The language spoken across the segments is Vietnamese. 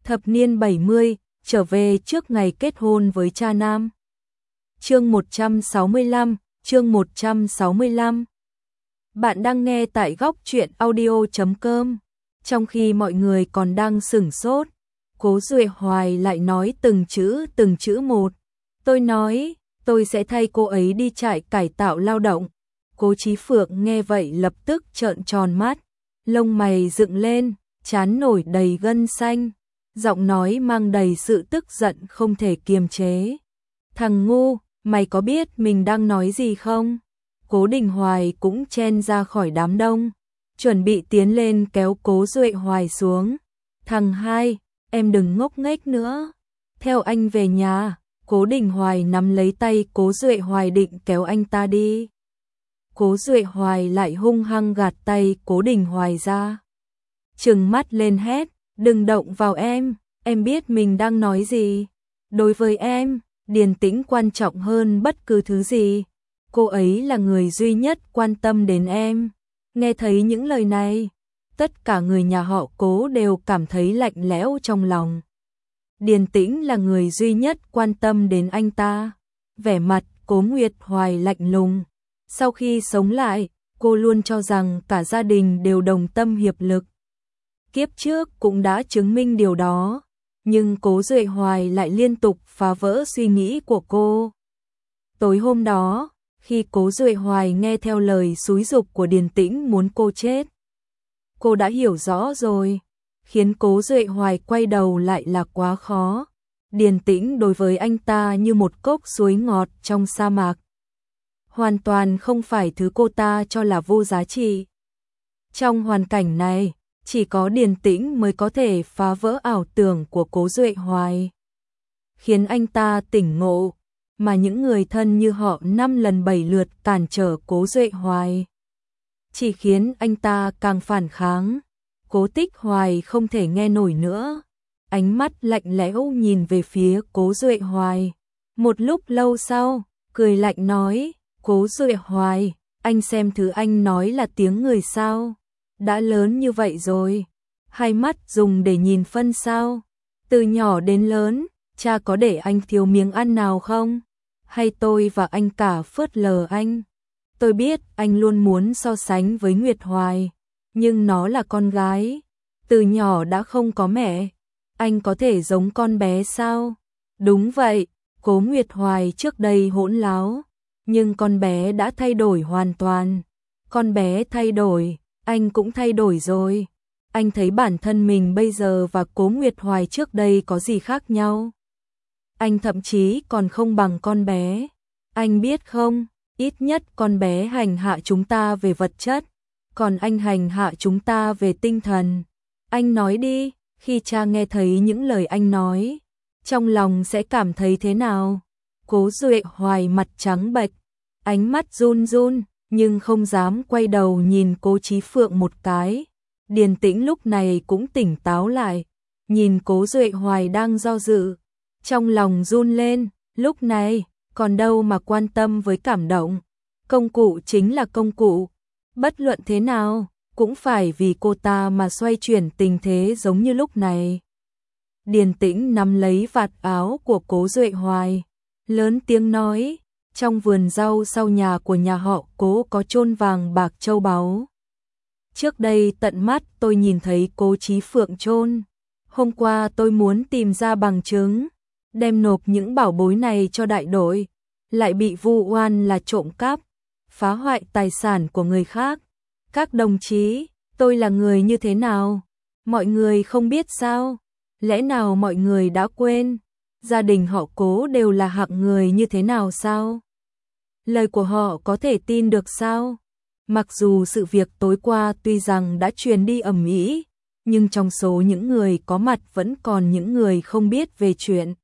Thập niên 70, trở về trước ngày kết hôn với cha nam. Chương 165, chương 165. Bạn đang nghe tại góc truyện audio.com. Trong khi mọi người còn đang sửng sốt, Cố Duệ Hoài lại nói từng chữ một. Tôi nói, tôi sẽ thay cô ấy đi trại cải tạo lao động. Cố Chí Phượng nghe vậy lập tức trợn tròn mắt, lông mày dựng lên, trán nổi đầy gân xanh, giọng nói mang đầy sự tức giận không thể kiềm chế. Thằng ngu, mày có biết mình đang nói gì không? Cố Đình Hoài cũng chen ra khỏi đám đông, chuẩn bị tiến lên kéo Cố Duệ Hoài xuống. Thằng hai, em đừng ngốc nghếch nữa. Theo anh về nhà. Cố Đình Hoài nắm lấy tay Cố Duệ Hoài định kéo anh ta đi. Cố Duệ Hoài lại hung hăng gạt tay Cố Đình Hoài ra. Trừng mắt lên hét, đừng động vào em biết mình đang nói gì. Đối với em, Điền Tĩnh quan trọng hơn bất cứ thứ gì. Cô ấy là người duy nhất quan tâm đến em. Nghe thấy những lời này, tất cả người nhà họ Cố đều cảm thấy lạnh lẽo trong lòng. Điền Tĩnh là người duy nhất quan tâm đến anh ta. Vẻ mặt Cố Nguyệt Hoài lạnh lùng. Sau khi sống lại, cô luôn cho rằng cả gia đình đều đồng tâm hiệp lực. Kiếp trước cũng đã chứng minh điều đó, nhưng Cố Duệ Hoài lại liên tục phá vỡ suy nghĩ của cô. Tối hôm đó, khi Cố Duệ Hoài nghe theo lời xúi giục của Điền Tĩnh muốn cô chết, cô đã hiểu rõ rồi. Khiến Cố Duệ Hoài quay đầu lại là quá khó. Điền Tĩnh đối với anh ta như một cốc suối ngọt trong sa mạc. Hoàn toàn không phải thứ cô ta cho là vô giá trị. Trong hoàn cảnh này, chỉ có Điền Tĩnh mới có thể phá vỡ ảo tưởng của Cố Duệ Hoài, khiến anh ta tỉnh ngộ, mà những người thân như họ 5 lần 7 lượt cản trở Cố Duệ Hoài, chỉ khiến anh ta càng phản kháng. Cố Tích Hoài không thể nghe nổi nữa, ánh mắt lạnh lẽo nhìn về phía Cố Duệ Hoài. Một lúc lâu sau, cười lạnh nói, Cố Duệ Hoài, anh xem thứ anh nói là tiếng người sao? Đã lớn như vậy rồi, hai mắt dùng để nhìn phân sao? Từ nhỏ đến lớn, cha có để anh thiếu miếng ăn nào không? Hay tôi và anh cả phớt lờ anh? Tôi biết anh luôn muốn so sánh với Nguyệt Hoài, nhưng nó là con gái, từ nhỏ đã không có mẹ, anh có thể giống con bé sao? Đúng vậy, Cố Nguyệt Hoài trước đây hỗn láo, nhưng con bé đã thay đổi hoàn toàn. Con bé thay đổi, anh cũng thay đổi rồi. Anh thấy bản thân mình bây giờ và Cố Nguyệt Hoài trước đây có gì khác nhau? Anh thậm chí còn không bằng con bé. Anh biết không, ít nhất con bé hành hạ chúng ta về vật chất, còn anh hành hạ chúng ta về tinh thần. Anh nói đi, khi cha nghe thấy những lời anh nói, trong lòng sẽ cảm thấy thế nào? Cố Duệ Hoài mặt trắng bệch, ánh mắt run run, nhưng không dám quay đầu nhìn Cố Chí Phượng một cái. Điền Tĩnh lúc này cũng tỉnh táo lại, nhìn Cố Duệ Hoài đang do dự, trong lòng run lên, lúc này, còn đâu mà quan tâm với cảm động. Công cụ chính là công cụ, bất luận thế nào, cũng phải vì cô ta mà xoay chuyển tình thế giống như lúc này. Điền Tĩnh nắm lấy vạt áo của Cố Duệ Hoài, lớn tiếng nói, trong vườn rau sau nhà của nhà họ Cố có chôn vàng bạc châu báu. Trước đây tận mắt tôi nhìn thấy Cố Chí Phượng chôn. Hôm qua tôi muốn tìm ra bằng chứng, đem nộp những bảo bối này cho đại đội, lại bị vu oan là trộm cắp, phá hoại tài sản của người khác. Các đồng chí, tôi là người như thế nào? Mọi người không biết sao? Lẽ nào mọi người đã quên? Gia đình họ Cố đều là hạng người như thế nào sao? Lời của họ có thể tin được sao? Mặc dù sự việc tối qua tuy rằng đã truyền đi ầm ĩ, nhưng trong số những người có mặt vẫn còn những người không biết về chuyện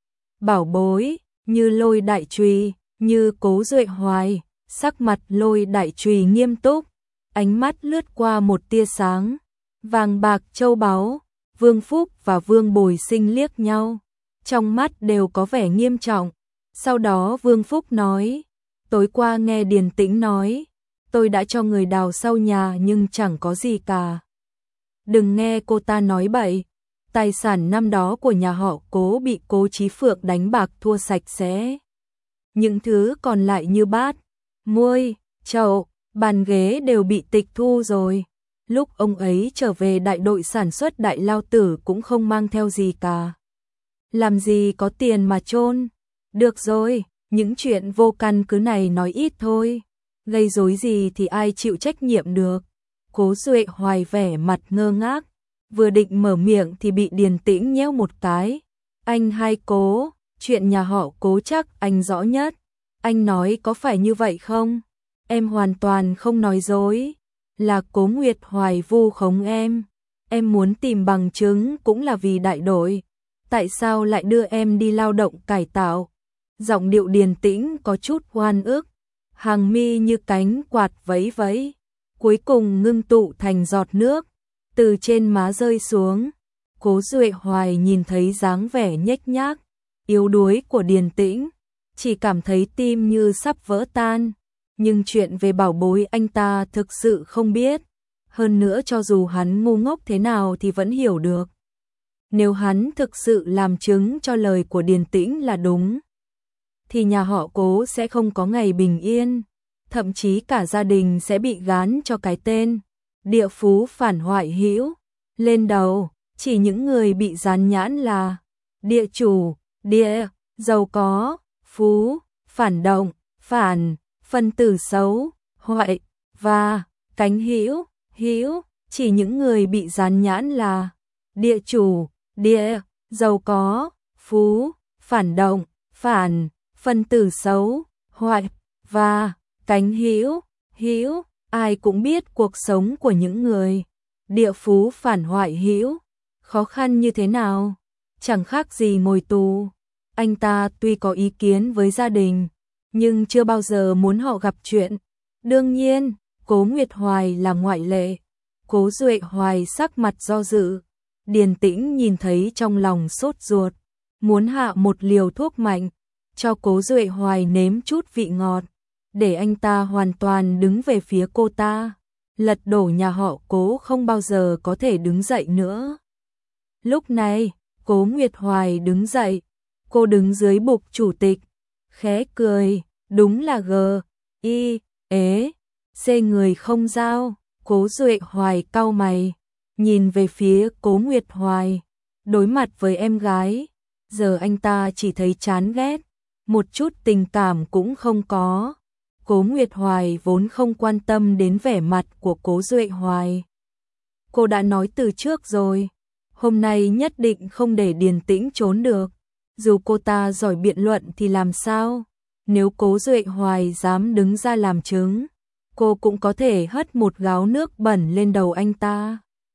bảo bối, như Lôi Đại Trùy, như Cố Duệ Hoài. Sắc mặt Lôi Đại Trùy nghiêm túc, ánh mắt lướt qua một tia sáng. Vàng bạc châu báu, Vương Phúc và Vương Bồi Sinh liếc nhau, trong mắt đều có vẻ nghiêm trọng. Sau đó Vương Phúc nói, tối qua nghe Điền Tĩnh nói, tôi đã cho người đào sau nhà nhưng chẳng có gì cả. Đừng nghe cô ta nói bậy, Tài sản năm đó của nhà họ Cố bị Cố Chí Phượng đánh bạc thua sạch sẽ. Những thứ còn lại như bát, muôi, chậu, bàn ghế đều bị tịch thu rồi. Lúc ông ấy trở về đại đội sản xuất Đại Lao Tử cũng không mang theo gì cả. Làm gì có tiền mà chôn. Được rồi, những chuyện vô căn cứ này nói ít thôi. Gây rối gì thì ai chịu trách nhiệm được. Cố Duệ Hoài vẻ mặt ngơ ngác. Vừa định mở miệng thì bị Điền Tĩnh nhéo một cái. Anh hai Cố, chuyện nhà họ Cố chắc anh rõ nhất. Anh nói có phải như vậy không? Em hoàn toàn không nói dối. Là Cố Nguyệt Hoài vu khống em. Em muốn tìm bằng chứng cũng là vì đại đội. Tại sao lại đưa em đi lao động cải tạo? Giọng điệu Điền Tĩnh có chút oan ức. Hàng mi như cánh quạt vẫy vẫy. Cuối cùng ngưng tụ thành giọt nước. Từ trên má rơi xuống. Cố Duệ Hoài nhìn thấy dáng vẻ nhếch nhác, yếu đuối của Điền Tĩnh. Chỉ cảm thấy tim như sắp vỡ tan. Nhưng chuyện về bảo bối anh ta thực sự không biết. Hơn nữa cho dù hắn ngu ngốc thế nào thì vẫn hiểu được. Nếu hắn thực sự làm chứng cho lời của Điền Tĩnh là đúng, thì nhà họ Cố sẽ không có ngày bình yên. Thậm chí cả gia đình sẽ bị gán cho cái tên địa phú phản hoại hữu lên đầu. Chỉ những người bị dán nhãn là địa chủ, địa, giàu có, phú, phản động, phản, phân tử xấu, hoại và cánh hữu, hữu. Chỉ những người bị dán nhãn là địa chủ, địa, giàu có, phú, phản động, phản, phân tử xấu, hoại và cánh hữu, hữu. Ai cũng biết cuộc sống của những người địa phú phản hoại hữu khó khăn như thế nào, chẳng khác gì ngồi tù. Anh ta tuy có ý kiến với gia đình, nhưng chưa bao giờ muốn họ gặp chuyện. Đương nhiên, Cố Nguyệt Hoài là ngoại lệ. Cố Duệ Hoài sắc mặt do dự. Điền Tĩnh nhìn thấy trong lòng sốt ruột, muốn hạ một liều thuốc mạnh, cho Cố Duệ Hoài nếm chút vị ngọt, để anh ta hoàn toàn đứng về phía cô ta. Lật đổ nhà họ Cố không bao giờ có thể đứng dậy nữa. Lúc này, Cố Nguyệt Hoài đứng dậy, cô đứng dưới bục chủ tịch, khẽ cười, đúng là C người không giao. Cố Duệ Hoài cau mày, nhìn về phía Cố Nguyệt Hoài, đối mặt với em gái, giờ anh ta chỉ thấy chán ghét, một chút tình cảm cũng không có. Cố Nguyệt Hoài vốn không quan tâm đến vẻ mặt của Cố Duệ Hoài. Cô đã nói từ trước rồi, hôm nay nhất định không để Điền Tĩnh trốn được. Dù cô ta giỏi biện luận thì làm sao? Nếu Cố Duệ Hoài dám đứng ra làm chứng, cô cũng có thể hất một gáo nước bẩn lên đầu anh ta.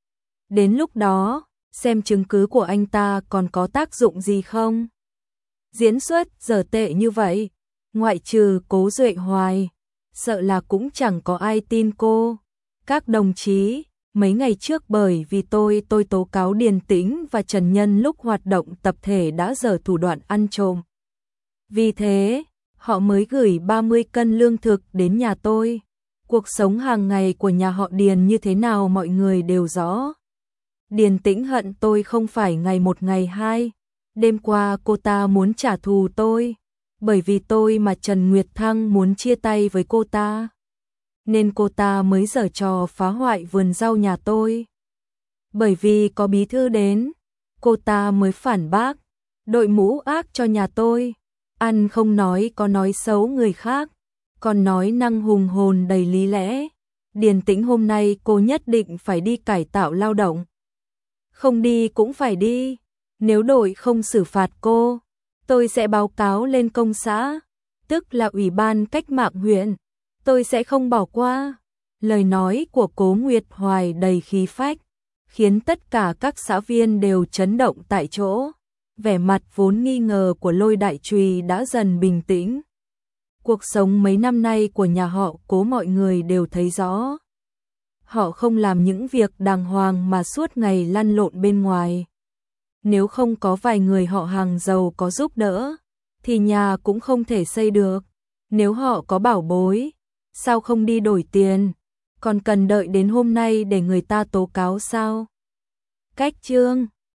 Đến lúc đó, xem chứng cứ của anh ta còn có tác dụng gì không? Diễn xuất dở tệ như vậy, ngoại trừ Cố Duệ Hoài, sợ là cũng chẳng có ai tin cô. Các đồng chí, mấy ngày trước bởi vì tôi tố cáo Điền Tĩnh và Trần Nhân lúc hoạt động tập thể đã dở thủ đoạn ăn trộm. Vì thế, họ mới gửi 30 cân lương thực đến nhà tôi. Cuộc sống hàng ngày của nhà họ Điền như thế nào mọi người đều rõ. Điền Tĩnh hận tôi không phải ngày một ngày hai. Đêm qua cô ta muốn trả thù tôi. Bởi vì tôi mà Trần Nguyệt Thăng muốn chia tay với cô ta, nên cô ta mới giở trò phá hoại vườn rau nhà tôi. Bởi vì có bí thư đến, cô ta mới phản bác, đội mũ ác cho nhà tôi. Ăn không nói có nói xấu người khác, còn nói năng hùng hồn đầy lý lẽ. Điền Tĩnh hôm nay cô nhất định phải đi cải tạo lao động. Không đi cũng phải đi. Nếu đội không xử phạt cô, tôi sẽ báo cáo lên công xã, tức là Ủy ban Cách mạng huyện. Tôi sẽ không bỏ qua. Lời nói của Cố Nguyệt Hoài đầy khí phách, khiến tất cả các xã viên đều chấn động tại chỗ. Vẻ mặt vốn nghi ngờ của Lôi Đại Trùy đã dần bình tĩnh. Cuộc sống mấy năm nay của nhà họ Cố mọi người đều thấy rõ. Họ không làm những việc đàng hoàng mà suốt ngày lăn lộn bên ngoài. Nếu không có vài người họ hàng giàu có giúp đỡ, thì nhà cũng không thể xây được. Nếu họ có bảo bối, sao không đi đổi tiền, còn cần đợi đến hôm nay để người ta tố cáo sao? Cách chương